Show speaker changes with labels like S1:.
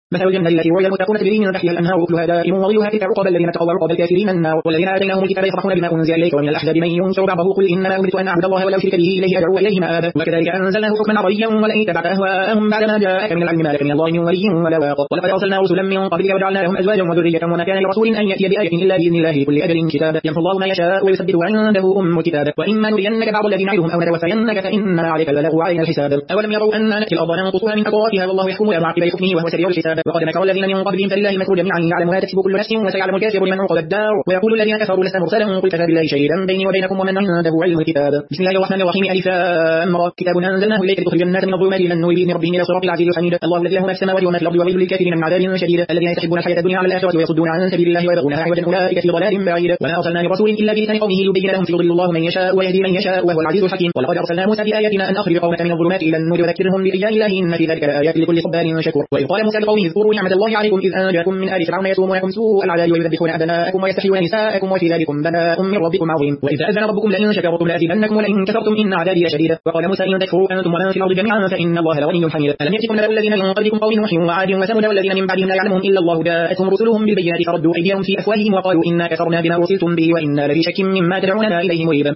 S1: مثل الجنة التي وعد المتقون تجري من تحتها الأنهار أكلها دائم وظلها تلك عقبى الذين اتقوا وعقبى الكافرين النار. والذين آتيناهم الكتاب يفرحون بما أنزل إليك ومن الأحزاب من ينكر بعضه قل إنما أمرت أن أعبد الله ولا أشرك به إليه أدعو وإليه مآب. وكذلك أنزلناه حكما عربيا ولئن اتبعت أهواءهم بعدما جاءك من العلم ما لك من الله من ولي ولا واق. ولقد أرسلنا رسلا من قبلك وجعلنا لهم أزواجا وذرية وما كان لرسول أن يأتي بآية إلا بإذن الله كل أجل كتاب يمحو الله ما يشاء ويثبت وعنده أم الكتاب. وإما نرينك بعض الذي نعدهم أو نتوفينك فإنما عليك البلاغ وعلينا الحساب. أولم يروا أننا نأتي الأرض ننقصها من أطرافها والله يحكم ويضع عقب حكمه وهو سريع الحساب. وقد مكر الذين من قبلهم فلله المكر جميعا يعلم ما تكسب كل نفس وسيعلم الكافر لمن عقبى الدار. ويقول الذين كفروا لست مرسلا قل كفى بالله شهيدا بيني وبينكم ومن عنده علم الكتاب. بسم الله الرحمن الرحيم ألف لام را كتاب أنزلناه إليك لتخرج الناس من الظلمات إلى النور بإذن ربهم إلى صراط العزيز الحميد. الله الذي له ما في السماوات وما في الأرض وويل للكافرين من عذاب شديد الذين يستحبون الحياة الدنيا على الآخرة ويصدون عن سبيل الله ويبغونها عوجا أولئك في ضلال بعيد. وما أرسلنا لرسول إلا بلسان قومه ليبين لهم فيضل الله من يشاء ويهدي من يشاء وهو العزيز الحكيم. ولقد أرسلنا موسى بآياتنا أن أخرج قومك من الظلمات إلى النور وذكرهم بأيام الله إن في ذلك لآيات لكل صبار شكور. وإذ قال موسى لقومه اذكروا نعمة الله عليكم إذ أنجاكم من آل فرعون يسومونكم سوء العذاب ويذبحون أبناءكم ويستحيون نساءكم وفي ذلكم بلاء من ربكم عظيم. وإذ أذن ربكم لئن شكرتم لأزيدنكم ولئن كفرتم إن عذابي لشديد. وقال موسى إن تكفروا أنتم ومن في الأرض جميعا فإن الله لغني حميد. ألم يأتكم نبأ الذين من قبلكم قوم نوح وعاد وثمود والذين من بعدهم لا يعلمهم إلا الله جاءتهم رسلهم بالبينات فردوا أيديهم في أفواههم وقالوا إنا كفرنا بما أرسلتم به وإنا لفي شك مما تدعوننا إليه مريب.